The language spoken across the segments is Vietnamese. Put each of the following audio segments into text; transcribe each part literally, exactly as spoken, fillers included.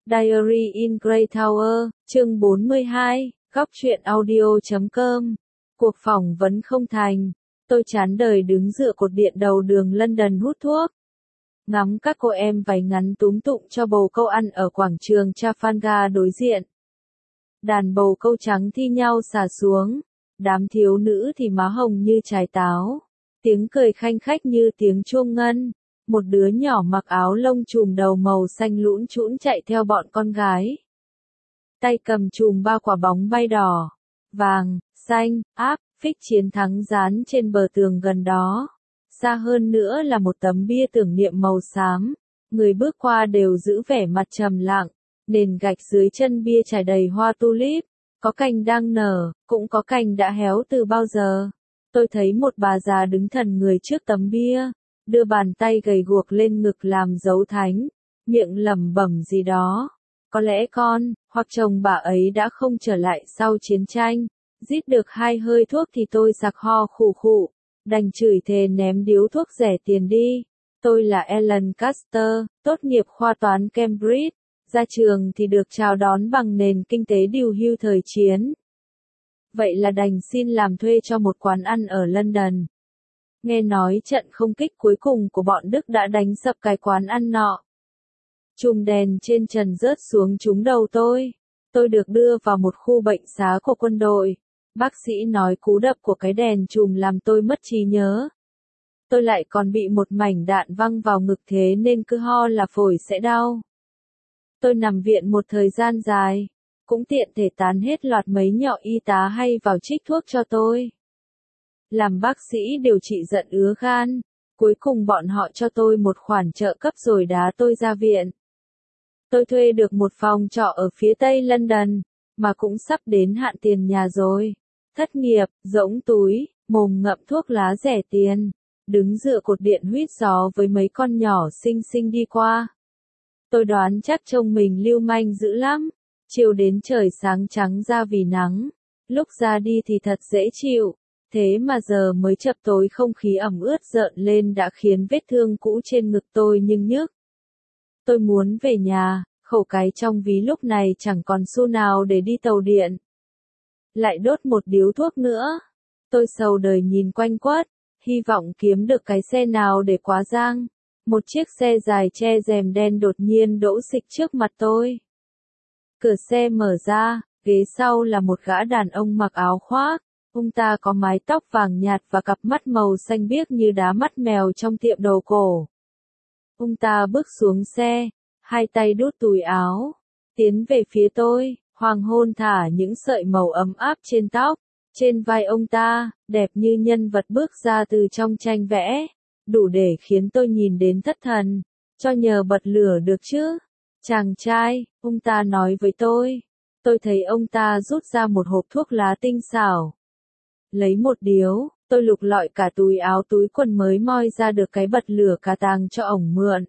Diary in Grey Tower, chương bốn mươi hai, góc truyện audio chấm com. Cuộc phỏng vấn không thành. Tôi chán đời đứng dựa cột điện đầu đường London hút thuốc. Ngắm các cô em váy ngắn túm tụng cho bầu câu ăn ở quảng trường Trafalgar đối diện. Đàn bầu câu trắng thi nhau xà xuống. Đám thiếu nữ thì má hồng như trái táo. Tiếng cười khanh khách như tiếng chuông ngân. Một đứa nhỏ mặc áo lông chùm đầu màu xanh lũn trũn chạy theo bọn con gái. Tay cầm chùm bao quả bóng bay đỏ, vàng, xanh, áp, phích chiến thắng dán trên bờ tường gần đó. Xa hơn nữa là một tấm bia tưởng niệm màu xám. Người bước qua đều giữ vẻ mặt trầm lặng. Nền gạch dưới chân bia trải đầy hoa tulip. Có cành đang nở, cũng có cành đã héo từ bao giờ. Tôi thấy một bà già đứng thần người trước tấm bia. Đưa bàn tay gầy guộc lên ngực làm dấu thánh, miệng lẩm bẩm gì đó. Có lẽ con, hoặc chồng bà ấy đã không trở lại sau chiến tranh. Rít được hai hơi thuốc thì tôi sặc ho khụ khụ, đành chửi thề ném điếu thuốc rẻ tiền đi. Tôi là Ellen Caster, tốt nghiệp khoa toán Cambridge, ra trường thì được chào đón bằng nền kinh tế điều hưu thời chiến. Vậy là đành xin làm thuê cho một quán ăn ở London. Nghe nói trận không kích cuối cùng của bọn Đức đã đánh sập cái quán ăn nọ. Chùm đèn trên trần rớt xuống trúng đầu tôi. Tôi được đưa vào một khu bệnh xá của quân đội. Bác sĩ nói cú đập của cái đèn chùm làm tôi mất trí nhớ. Tôi lại còn bị một mảnh đạn văng vào ngực thế nên cứ ho là phổi sẽ đau. Tôi nằm viện một thời gian dài. Cũng tiện thể tán hết loạt mấy nhọ y tá hay vào trích thuốc cho tôi. Làm bác sĩ điều trị giận ứa gan, cuối cùng bọn họ cho tôi một khoản trợ cấp rồi đá tôi ra viện. Tôi thuê được một phòng trọ ở phía tây London, mà cũng sắp đến hạn tiền nhà rồi. Thất nghiệp, rỗng túi, mồm ngậm thuốc lá rẻ tiền, đứng dựa cột điện huýt gió với mấy con nhỏ xinh xinh đi qua. Tôi đoán chắc trông mình lưu manh dữ lắm, chiều đến trời sáng trắng ra vì nắng, lúc ra đi thì thật dễ chịu. Thế mà giờ mới chập tối không khí ẩm ướt rợn lên đã khiến vết thương cũ trên ngực tôi nhưng nhức. Tôi muốn về nhà, khẩu cái trong ví lúc này chẳng còn xu nào để đi tàu điện. Lại đốt một điếu thuốc nữa. Tôi sầu đời nhìn quanh quất, hy vọng kiếm được cái xe nào để quá giang. Một chiếc xe dài che rèm đen đột nhiên đỗ xịch trước mặt tôi. Cửa xe mở ra, ghế sau là một gã đàn ông mặc áo khoác. Ông ta có mái tóc vàng nhạt và cặp mắt màu xanh biếc như đá mắt mèo trong tiệm đồ cổ. Ông ta bước xuống xe, hai tay đút túi áo, tiến về phía tôi, hoàng hôn thả những sợi màu ấm áp trên tóc, trên vai ông ta, đẹp như nhân vật bước ra từ trong tranh vẽ, đủ để khiến tôi nhìn đến thất thần, cho nhờ bật lửa được chứ. Chàng trai, ông ta nói với tôi, tôi thấy ông ta rút ra một hộp thuốc lá tinh xảo. Lấy một điếu, tôi lục lọi cả túi áo túi quần mới moi ra được cái bật lửa cà tàng cho ổng mượn.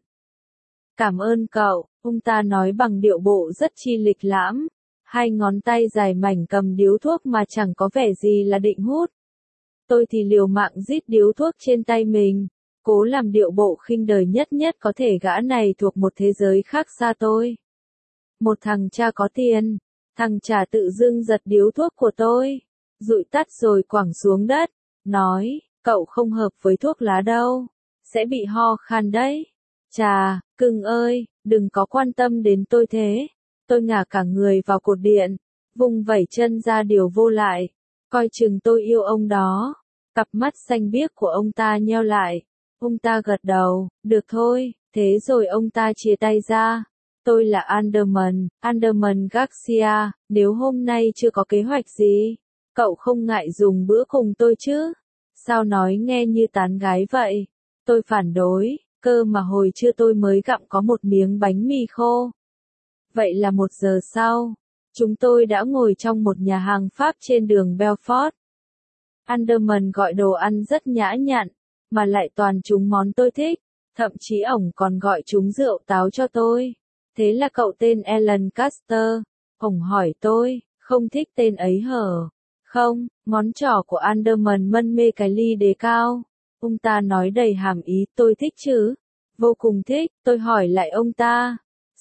Cảm ơn cậu, ông ta nói bằng điệu bộ rất chi lịch lãm, hai ngón tay dài mảnh cầm điếu thuốc mà chẳng có vẻ gì là định hút. Tôi thì liều mạng rít điếu thuốc trên tay mình, cố làm điệu bộ khinh đời nhất nhất có thể gã này thuộc một thế giới khác xa tôi. Một thằng cha có tiền, thằng cha tự dưng giật điếu thuốc của tôi. Dụi tắt rồi quẳng xuống đất, nói, cậu không hợp với thuốc lá đâu, sẽ bị ho khan đấy. Chà, cưng ơi, đừng có quan tâm đến tôi thế. Tôi ngả cả người vào cột điện, vùng vẩy chân ra điều vô lại, coi chừng tôi yêu ông đó. Cặp mắt xanh biếc của ông ta nheo lại, ông ta gật đầu, được thôi, thế rồi ông ta chia tay ra. Tôi là Anderman, Anderman Garcia, nếu hôm nay chưa có kế hoạch gì. Cậu không ngại dùng bữa cùng tôi chứ? Sao nói nghe như tán gái vậy? Tôi phản đối, cơ mà hồi trưa tôi mới gặm có một miếng bánh mì khô. Vậy là một giờ sau, chúng tôi đã ngồi trong một nhà hàng Pháp trên đường Belfort. Anderman gọi đồ ăn rất nhã nhặn, mà lại toàn chúng món tôi thích, thậm chí ổng còn gọi chúng rượu táo cho tôi. Thế là cậu tên Ellen Caster. Ổng hỏi tôi, không thích tên ấy hở? Không, ngón trỏ của Anderman mân mê cái ly đề cao. Ông ta nói đầy hàm ý, tôi thích chứ. Vô cùng thích, tôi hỏi lại ông ta.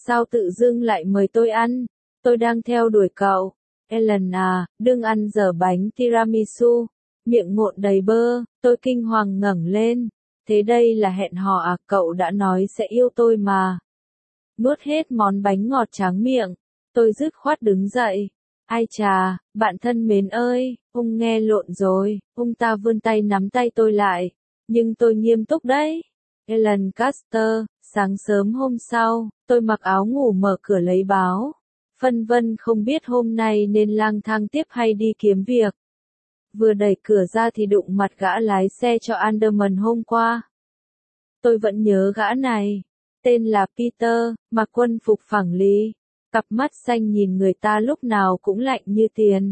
Sao tự dưng lại mời tôi ăn? Tôi đang theo đuổi cậu. Ellen à, đừng ăn dở bánh tiramisu. Miệng ngộn đầy bơ, tôi kinh hoàng ngẩng lên. Thế đây là hẹn hò à, cậu đã nói sẽ yêu tôi mà. Nuốt hết món bánh ngọt tráng miệng, tôi dứt khoát đứng dậy. Ai chà, bạn thân mến ơi, ông nghe lộn rồi, ông ta vươn tay nắm tay tôi lại. Nhưng tôi nghiêm túc đấy. Ellen Caster, sáng sớm hôm sau, tôi mặc áo ngủ mở cửa lấy báo. Phân vân không biết hôm nay nên lang thang tiếp hay đi kiếm việc. Vừa đẩy cửa ra thì đụng mặt gã lái xe cho Anderman hôm qua. Tôi vẫn nhớ gã này. Tên là Peter, mặc quân phục phẳng lý. Cặp mắt xanh nhìn người ta lúc nào cũng lạnh như tiền.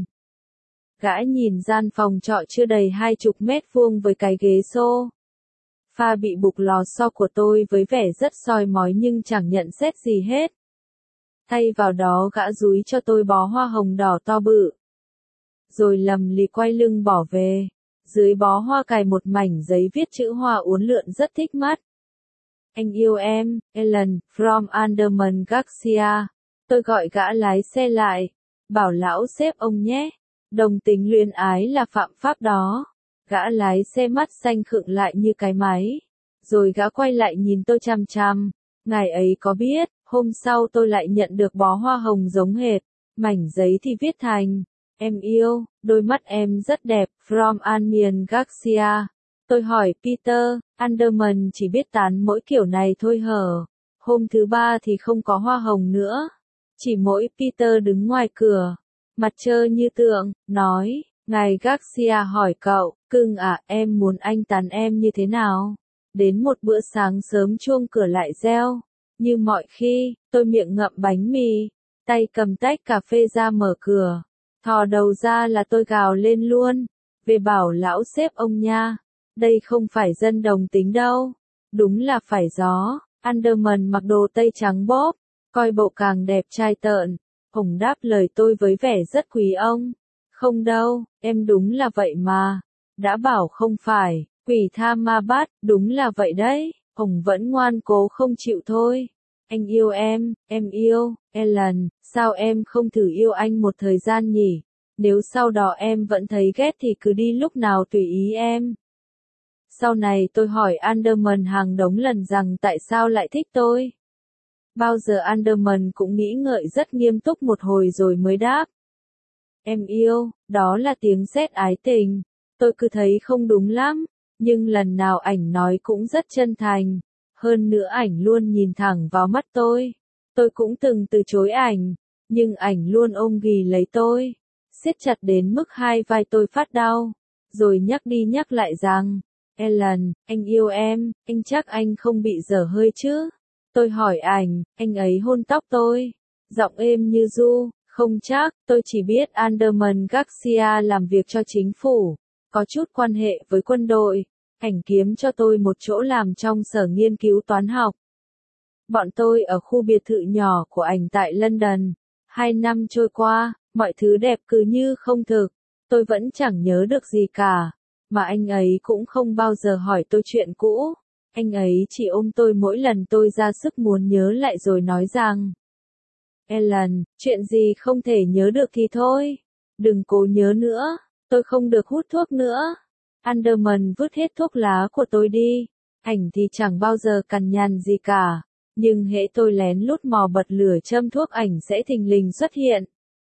Gã nhìn gian phòng trọ chưa đầy hai chục mét vuông với cái ghế xô. Pha bị bục lò xo của tôi với vẻ rất soi mói nhưng chẳng nhận xét gì hết. Thay vào đó gã dúi cho tôi bó hoa hồng đỏ to bự. Rồi lầm lì quay lưng bỏ về. Dưới bó hoa cài một mảnh giấy viết chữ hoa uốn lượn rất thích mắt. Anh yêu em, Ellen, from Anderman Garcia. Tôi gọi gã lái xe lại. Bảo lão sếp ông nhé. Đồng tính luyến ái là phạm pháp đó. Gã lái xe mắt xanh khựng lại như cái máy. Rồi gã quay lại nhìn tôi chằm chằm. Ngài ấy có biết, hôm sau tôi lại nhận được bó hoa hồng giống hệt. Mảnh giấy thì viết thành. Em yêu, đôi mắt em rất đẹp, from Anderman Garcia. Tôi hỏi Peter, Anderman chỉ biết tán mỗi kiểu này thôi hở. Hôm thứ ba thì không có hoa hồng nữa. Chỉ mỗi Peter đứng ngoài cửa. Mặt trơ như tượng, nói, ngài Garcia hỏi cậu, cưng à, em muốn anh tán em như thế nào? Đến một bữa sáng sớm chuông cửa lại reo. Như mọi khi, tôi miệng ngậm bánh mì, tay cầm tách cà phê ra mở cửa. Thò đầu ra là tôi gào lên luôn. Về bảo lão sếp ông nha. Đây không phải dân đồng tính đâu. Đúng là phải gió. Anderman mặc đồ tây trắng bóp. Coi bộ càng đẹp trai tợn. Ông đáp lời tôi với vẻ rất quý ông. Không đâu, em đúng là vậy mà. Đã bảo không phải. Quỷ tha ma bắt, đúng là vậy đấy. Ông vẫn ngoan cố không chịu thôi. Anh yêu em, em yêu, Ellen, sao em không thử yêu anh một thời gian nhỉ? Nếu sau đó em vẫn thấy ghét thì cứ đi lúc nào tùy ý em. Sau này tôi hỏi Anderman hàng đống lần rằng tại sao lại thích tôi. Bao giờ Anderman cũng nghĩ ngợi rất nghiêm túc một hồi rồi mới đáp. Em yêu, đó là tiếng sét ái tình. Tôi cứ thấy không đúng lắm, nhưng lần nào ảnh nói cũng rất chân thành. Hơn nữa ảnh luôn nhìn thẳng vào mắt tôi. Tôi cũng từng từ chối ảnh, nhưng ảnh luôn ôm ghì lấy tôi, siết chặt đến mức hai vai tôi phát đau, rồi nhắc đi nhắc lại rằng, Ellen, anh yêu em, anh chắc anh không bị dở hơi chứ? Tôi hỏi ảnh, anh ấy hôn tóc tôi, giọng êm như ru, không chắc, tôi chỉ biết Anderman Garcia làm việc cho chính phủ, có chút quan hệ với quân đội. Ảnh kiếm cho tôi một chỗ làm trong sở nghiên cứu toán học. Bọn tôi ở khu biệt thự nhỏ của ảnh tại London. Hai năm trôi qua, mọi thứ đẹp cứ như không thực. Tôi vẫn chẳng nhớ được gì cả. Mà anh ấy cũng không bao giờ hỏi tôi chuyện cũ. Anh ấy chỉ ôm tôi mỗi lần tôi ra sức muốn nhớ lại rồi nói rằng, Ellen, chuyện gì không thể nhớ được thì thôi. Đừng cố nhớ nữa. Tôi không được hút thuốc nữa. Anderman vứt hết thuốc lá của tôi đi. Ảnh thì chẳng bao giờ cằn nhằn gì cả. Nhưng hễ tôi lén lút mò bật lửa châm thuốc ảnh sẽ thình lình xuất hiện.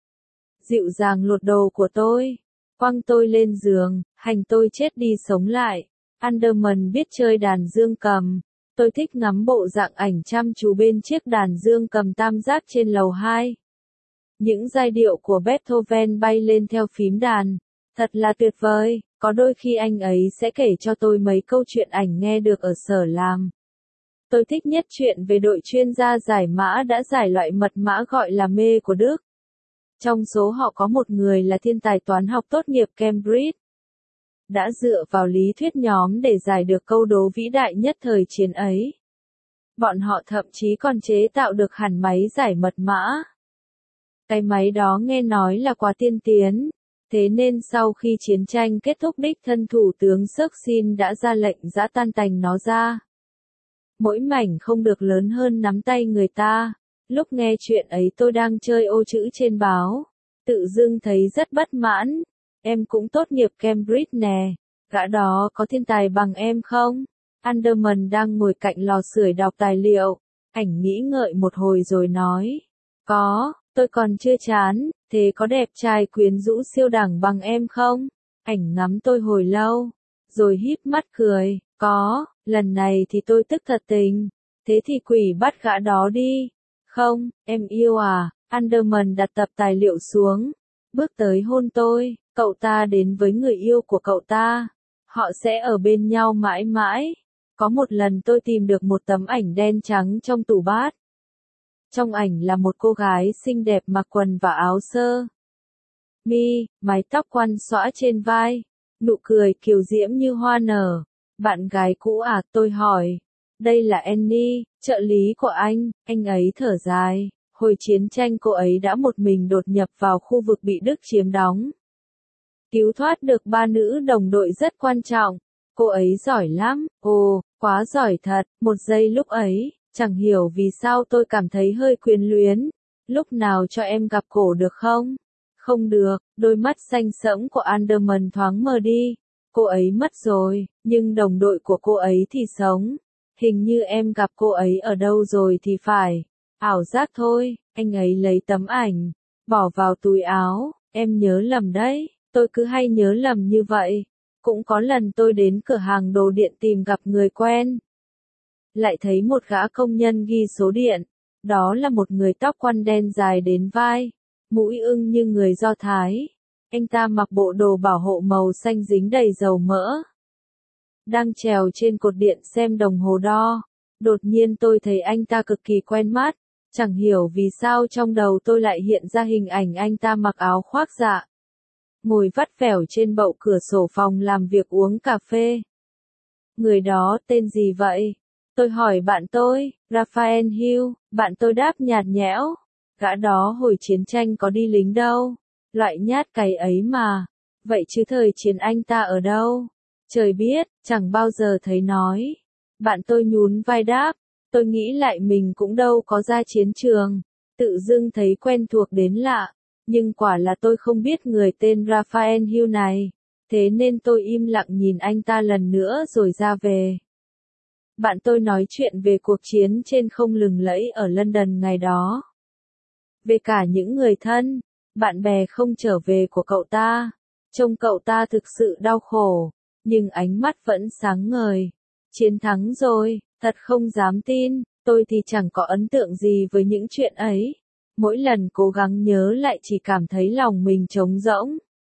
Dịu dàng lột đồ của tôi. Quăng tôi lên giường, hành tôi chết đi sống lại. Anderman biết chơi đàn dương cầm. Tôi thích ngắm bộ dạng ảnh chăm chú bên chiếc đàn dương cầm tam giác trên lầu hai. Những giai điệu của Beethoven bay lên theo phím đàn. Thật là tuyệt vời. Có đôi khi anh ấy sẽ kể cho tôi mấy câu chuyện ảnh nghe được ở sở làm. Tôi thích nhất chuyện về đội chuyên gia giải mã đã giải loại mật mã gọi là mê của Đức. Trong số họ có một người là thiên tài toán học tốt nghiệp Cambridge. Đã dựa vào lý thuyết nhóm để giải được câu đố vĩ đại nhất thời chiến ấy. Bọn họ thậm chí còn chế tạo được hẳn máy giải mật mã. Cái máy đó nghe nói là quá tiên tiến. Thế nên sau khi chiến tranh kết thúc đích thân thủ tướng Churchill đã ra lệnh giã tan tành nó ra. Mỗi mảnh không được lớn hơn nắm tay người ta. Lúc nghe chuyện ấy tôi đang chơi ô chữ trên báo. Tự dưng thấy rất bất mãn. Em cũng tốt nghiệp Cambridge nè. Gã đó có thiên tài bằng em không? Anderman đang ngồi cạnh lò sưởi đọc tài liệu. Ảnh nghĩ ngợi một hồi rồi nói. Có, tôi còn chưa chán, thế có đẹp trai quyến rũ siêu đẳng bằng em không? Ảnh ngắm tôi hồi lâu, rồi híp mắt cười. Có, lần này thì tôi tức thật tình. Thế thì quỷ bắt gã đó đi. Không, em yêu à? Anderman đặt tập tài liệu xuống. Bước tới hôn tôi. Cậu ta đến với người yêu của cậu ta. Họ sẽ ở bên nhau mãi mãi. Có một lần tôi tìm được một tấm ảnh đen trắng trong tủ bát. Trong ảnh là một cô gái xinh đẹp mặc quần và áo sơ mi, mái tóc quăn xõa trên vai, nụ cười kiều diễm như hoa nở. Bạn gái cũ à? Tôi hỏi. Đây là Annie, trợ lý của anh. Anh ấy thở dài. Hồi chiến tranh cô ấy đã một mình đột nhập vào khu vực bị Đức chiếm đóng. Cứu thoát được ba nữ đồng đội rất quan trọng. Cô ấy giỏi lắm. Ồ, quá giỏi thật. Một giây lúc ấy, chẳng hiểu vì sao tôi cảm thấy hơi quyến luyến. Lúc nào cho em gặp cổ được không? Không được. Đôi mắt xanh sẫm của Anderman thoáng mờ đi. Cô ấy mất rồi, nhưng đồng đội của cô ấy thì sống. Hình như em gặp cô ấy ở đâu rồi thì phải. Ảo giác thôi. Anh ấy lấy tấm ảnh, bỏ vào túi áo. Em nhớ lầm đấy. Tôi cứ hay nhớ lầm như vậy. Cũng có lần tôi đến cửa hàng đồ điện tìm gặp người quen. Lại thấy một gã công nhân ghi số điện. Đó là một người tóc quăn đen dài đến vai. Mũi ưng như người Do Thái. Anh ta mặc bộ đồ bảo hộ màu xanh dính đầy dầu mỡ. Đang trèo trên cột điện xem đồng hồ đo. Đột nhiên tôi thấy anh ta cực kỳ quen mắt. Chẳng hiểu vì sao trong đầu tôi lại hiện ra hình ảnh anh ta mặc áo khoác dạ. Ngồi vắt vẻo trên bậu cửa sổ phòng làm việc uống cà phê. Người đó tên gì vậy? Tôi hỏi bạn tôi. Raphael Hill. Bạn tôi đáp nhạt nhẽo. Gã đó hồi chiến tranh có đi lính đâu. Loại nhát cày ấy mà. Vậy chứ thời chiến anh ta ở đâu? Trời biết, chẳng bao giờ thấy nói. Bạn tôi nhún vai đáp. Tôi nghĩ lại mình cũng đâu có ra chiến trường. Tự dưng thấy quen thuộc đến lạ. Nhưng quả là tôi không biết người tên Raphael Hill này. Thế nên tôi im lặng nhìn anh ta lần nữa rồi ra về. Bạn tôi nói chuyện về cuộc chiến trên không lừng lẫy ở London ngày đó. Về cả những người thân, bạn bè không trở về của cậu ta. Trông cậu ta thực sự đau khổ. Nhưng ánh mắt vẫn sáng ngời. Chiến thắng rồi, thật không dám tin. Tôi thì chẳng có ấn tượng gì với những chuyện ấy. Mỗi lần cố gắng nhớ lại chỉ cảm thấy lòng mình trống rỗng.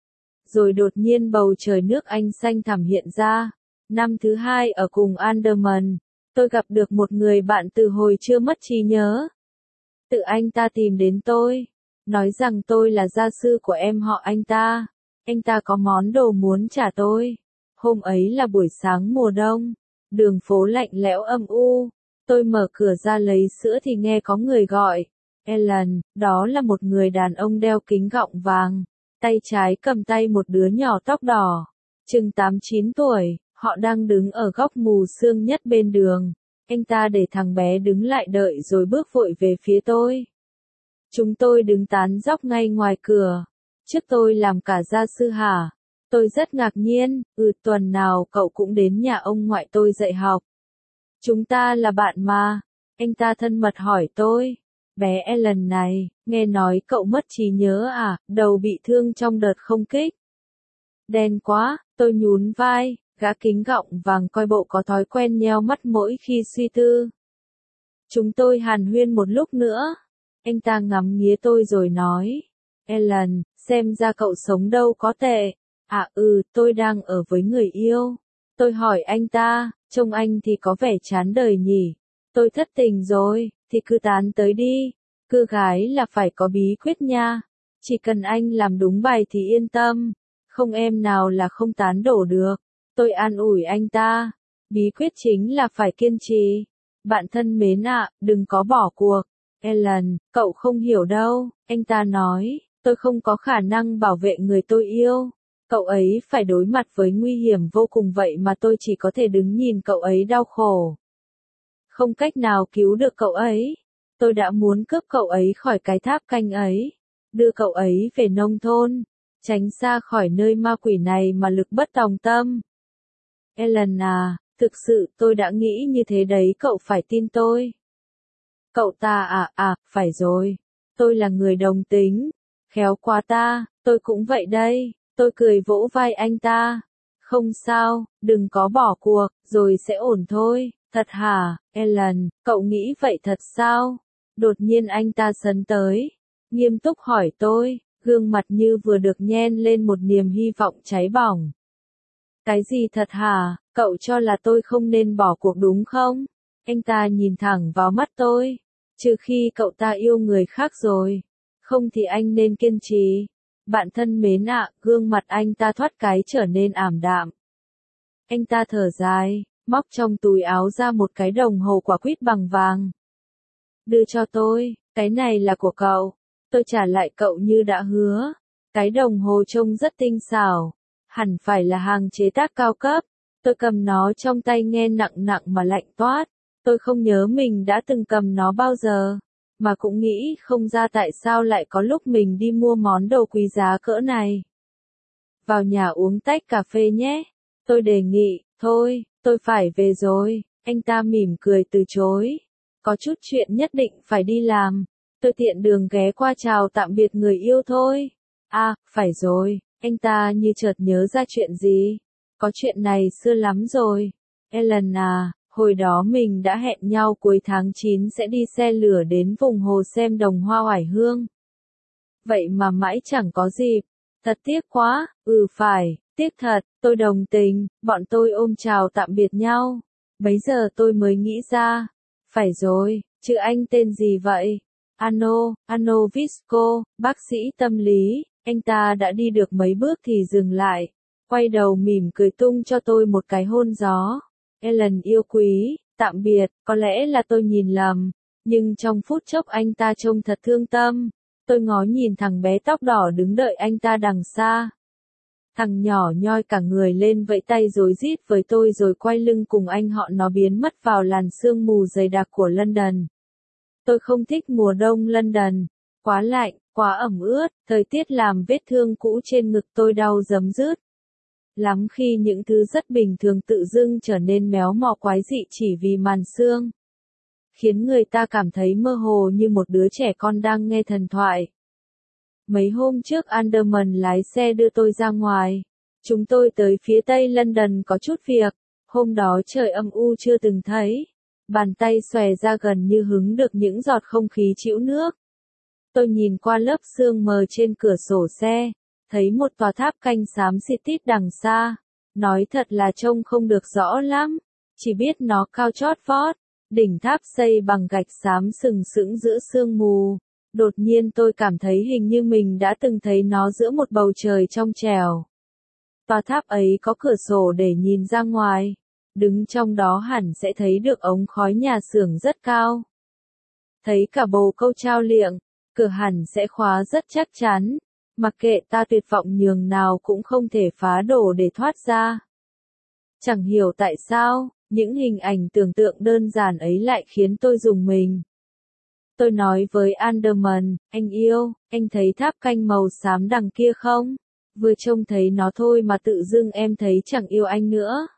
Rồi đột nhiên bầu trời nước Anh xanh thẳm hiện ra. Năm thứ hai ở cùng Anderman, tôi gặp được một người bạn từ hồi chưa mất trí nhớ. Tự anh ta tìm đến tôi, nói rằng tôi là gia sư của em họ anh ta. Anh ta có món đồ muốn trả tôi. Hôm ấy là buổi sáng mùa đông, đường phố lạnh lẽo âm u. Tôi mở cửa ra lấy sữa thì nghe có người gọi. Ellen, đó là một người đàn ông đeo kính gọng vàng. Tay trái cầm tay một đứa nhỏ tóc đỏ. Chừng tám chín tuổi, họ đang đứng ở góc mù sương nhất bên đường. Anh ta để thằng bé đứng lại đợi rồi bước vội về phía tôi. Chúng tôi đứng tán dóc ngay ngoài cửa. Trước tôi làm cả gia sư hả? Tôi rất ngạc nhiên. Ừ, tuần nào cậu cũng đến nhà ông ngoại tôi dạy học. Chúng ta là bạn mà. Anh ta thân mật hỏi tôi. Bé Ellen này, nghe nói cậu mất trí nhớ à, đầu bị thương trong đợt không kích. Đen quá, tôi nhún vai, gã kính gọng vàng coi bộ có thói quen nheo mắt mỗi khi suy tư. Chúng tôi hàn huyên một lúc nữa. Anh ta ngắm nghía tôi rồi nói. Ellen, xem ra cậu sống đâu có tệ. À ừ, tôi đang ở với người yêu. Tôi hỏi anh ta, trông anh thì có vẻ chán đời nhỉ. Tôi thất tình rồi, thì cứ tán tới đi. Cưa gái là phải có bí quyết nha. Chỉ cần anh làm đúng bài thì yên tâm. Không em nào là không tán đổ được. Tôi an ủi anh ta. Bí quyết chính là phải kiên trì. Bạn thân mến ạ, đừng có bỏ cuộc. Ellen, cậu không hiểu đâu. Anh ta nói, tôi không có khả năng bảo vệ người tôi yêu. Cậu ấy phải đối mặt với nguy hiểm vô cùng vậy mà tôi chỉ có thể đứng nhìn cậu ấy đau khổ. Không cách nào cứu được cậu ấy. Tôi đã muốn cướp cậu ấy khỏi cái tháp canh ấy, đưa cậu ấy về nông thôn, tránh xa khỏi nơi ma quỷ này mà lực bất tòng tâm. Ellen à, thực sự tôi đã nghĩ như thế đấy, cậu phải tin tôi. Cậu ta à à, phải rồi. Tôi là người đồng tính. Khéo quá ta, tôi cũng vậy đây. Tôi cười vỗ vai anh ta. Không sao, đừng có bỏ cuộc, rồi sẽ ổn thôi. Thật hả, Ellen, cậu nghĩ vậy thật sao? Đột nhiên anh ta sấn tới. Nghiêm túc hỏi tôi, gương mặt như vừa được nhen lên một niềm hy vọng cháy bỏng. Cái gì thật hả, cậu cho là tôi không nên bỏ cuộc đúng không? Anh ta nhìn thẳng vào mắt tôi. Trừ khi cậu ta yêu người khác rồi. Không thì anh nên kiên trì. Bạn thân mến ạ, gương mặt anh ta thoát cái trở nên ảm đạm. Anh ta thở dài, móc trong túi áo ra một cái đồng hồ quả quýt bằng vàng. Đưa cho tôi, cái này là của cậu. Tôi trả lại cậu như đã hứa. Cái đồng hồ trông rất tinh xảo. Hẳn phải là hàng chế tác cao cấp. Tôi cầm nó trong tay nghe nặng nặng mà lạnh toát. Tôi không nhớ mình đã từng cầm nó bao giờ. Mà cũng nghĩ không ra tại sao lại có lúc mình đi mua món đồ quý giá cỡ này. Vào nhà uống tách cà phê nhé. Tôi đề nghị, thôi, tôi phải về rồi. Anh ta mỉm cười từ chối. Có chút chuyện nhất định phải đi làm. Tôi tiện đường ghé qua chào tạm biệt người yêu thôi. À, phải rồi. Anh ta như chợt nhớ ra chuyện gì. Có chuyện này xưa lắm rồi. Ellen à, hồi đó mình đã hẹn nhau cuối tháng chín sẽ đi xe lửa đến vùng hồ xem đồng hoa oải hương. Vậy mà mãi chẳng có dịp. Thật tiếc quá, ừ phải, tiếc thật, tôi đồng tình, bọn tôi ôm chào tạm biệt nhau. Bấy giờ tôi mới nghĩ ra. Phải rồi, chứ anh tên gì vậy? Ano, Ano Visco, bác sĩ tâm lý. Anh ta đã đi được mấy bước thì dừng lại. Quay đầu mỉm cười tung cho tôi một cái hôn gió. Ellen yêu quý, tạm biệt, có lẽ là tôi nhìn lầm. Nhưng trong phút chốc anh ta trông thật thương tâm. Tôi ngó nhìn thằng bé tóc đỏ đứng đợi anh ta đằng xa. Thằng nhỏ nhoi cả người lên vẫy tay rối rít với tôi rồi quay lưng cùng anh họ nó biến mất vào làn sương mù dày đặc của London. Tôi không thích mùa đông London. Quá lạnh, quá ẩm ướt, thời tiết làm vết thương cũ trên ngực tôi đau rấm rứt. Lắm khi những thứ rất bình thường tự dưng trở nên méo mó quái dị chỉ vì màn sương. Khiến người ta cảm thấy mơ hồ như một đứa trẻ con đang nghe thần thoại. Mấy hôm trước Anderman lái xe đưa tôi ra ngoài. Chúng tôi tới phía tây London có chút việc. Hôm đó trời âm u chưa từng thấy. Bàn tay xòe ra gần như hứng được những giọt không khí trĩu nước. Tôi nhìn qua lớp sương mờ trên cửa sổ xe. Thấy một tòa tháp canh xám xịt tít đằng xa. Nói thật là trông không được rõ lắm. Chỉ biết nó cao chót vót. Đỉnh tháp xây bằng gạch xám sừng sững giữa sương mù. Đột nhiên tôi cảm thấy hình như mình đã từng thấy nó giữa một bầu trời trong trẻo. Tòa tháp ấy có cửa sổ để nhìn ra ngoài. Đứng trong đó hẳn sẽ thấy được ống khói nhà xưởng rất cao. Thấy cả bồ câu trao liệng, cửa hẳn sẽ khóa rất chắc chắn. Mặc kệ ta tuyệt vọng nhường nào cũng không thể phá đổ để thoát ra. Chẳng hiểu tại sao, những hình ảnh tưởng tượng đơn giản ấy lại khiến tôi rùng mình. Tôi nói với Anderman, anh yêu, anh thấy tháp canh màu xám đằng kia không? Vừa trông thấy nó thôi mà tự dưng em thấy chẳng yêu anh nữa.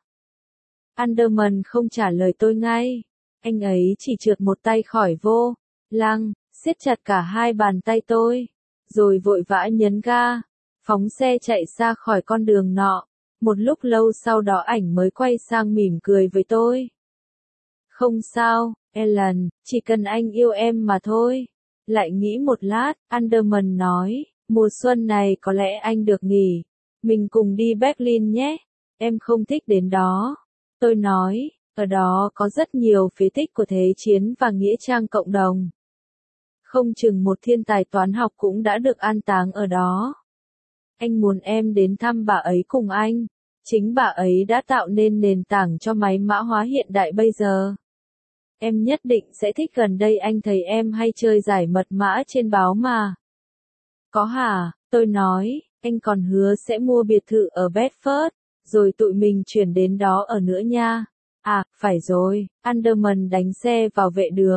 Anderman không trả lời tôi ngay. Anh ấy chỉ trượt một tay khỏi vô lăng, siết chặt cả hai bàn tay tôi. Rồi vội vã nhấn ga, phóng xe chạy xa khỏi con đường nọ. Một lúc lâu sau đó ảnh mới quay sang mỉm cười với tôi. Không sao, Ellen, chỉ cần anh yêu em mà thôi. Lại nghĩ một lát, Anderman nói, mùa xuân này có lẽ anh được nghỉ. Mình cùng đi Berlin nhé. Em không thích đến đó. Tôi nói, ở đó có rất nhiều phế tích của Thế chiến và nghĩa trang cộng đồng. Không chừng một thiên tài toán học cũng đã được an táng ở đó. Anh muốn em đến thăm bà ấy cùng anh. Chính bà ấy đã tạo nên nền tảng cho máy mã hóa hiện đại bây giờ. Em nhất định sẽ thích. Gần đây anh thấy em hay chơi giải mật mã trên báo mà. Có hả? Tôi nói, anh còn hứa sẽ mua biệt thự ở Bedford, rồi tụi mình chuyển đến đó ở nữa nha. À, phải rồi, Anderman đánh xe vào vệ đường.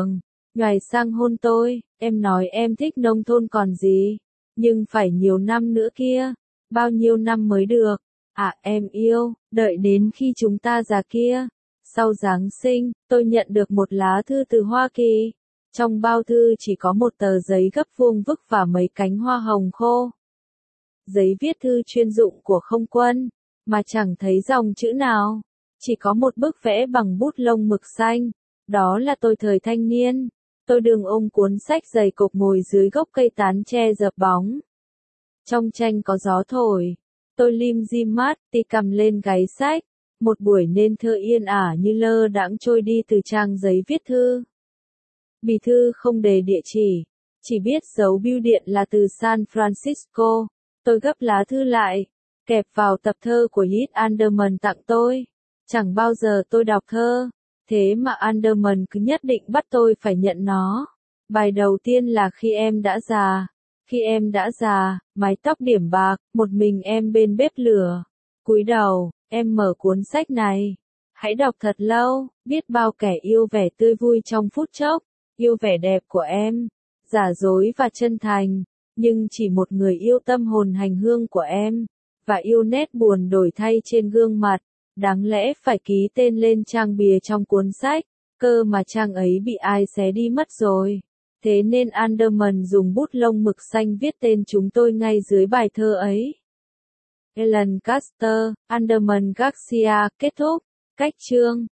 nhoài sang hôn tôi, em nói em thích nông thôn còn gì, nhưng phải nhiều năm nữa kia, bao nhiêu năm mới được, à em yêu, đợi đến khi chúng ta già kia. Sau Giáng sinh, tôi nhận được một lá thư từ Hoa Kỳ, trong bao thư chỉ có một tờ giấy gấp vuông vức và mấy cánh hoa hồng khô. Giấy viết thư chuyên dụng của không quân, mà chẳng thấy dòng chữ nào, chỉ có một bức vẽ bằng bút lông mực xanh, đó là tôi thời thanh niên, tôi đường ôm cuốn sách dày cộp ngồi dưới gốc cây tán tre dợp bóng. Trong tranh có gió thổi, tôi lim dim mắt, tì cầm lên gáy sách, một buổi nên thơ yên ả như lơ đãng trôi đi từ trang giấy viết thư. Bì thư không đề địa chỉ, chỉ biết dấu bưu điện là từ San Francisco. Tôi gấp lá thư lại, kẹp vào tập thơ của Yeats Anderman tặng tôi. Chẳng bao giờ tôi đọc thơ, thế mà Anderman cứ nhất định bắt tôi phải nhận nó. Bài đầu tiên là Khi em đã già. Khi em đã già, mái tóc điểm bạc, một mình em bên bếp lửa. Cúi đầu, em mở cuốn sách này. Hãy đọc thật lâu, biết bao kẻ yêu vẻ tươi vui trong phút chốc, yêu vẻ đẹp của em, giả dối và chân thành. Nhưng chỉ một người yêu tâm hồn hành hương của em, và yêu nét buồn đổi thay trên gương mặt, đáng lẽ phải ký tên lên trang bìa trong cuốn sách, cơ mà trang ấy bị ai xé đi mất rồi. Thế nên Anderman dùng bút lông mực xanh viết tên chúng tôi ngay dưới bài thơ ấy. Ellen Caster, Anderman Garcia, kết thúc. Cách chương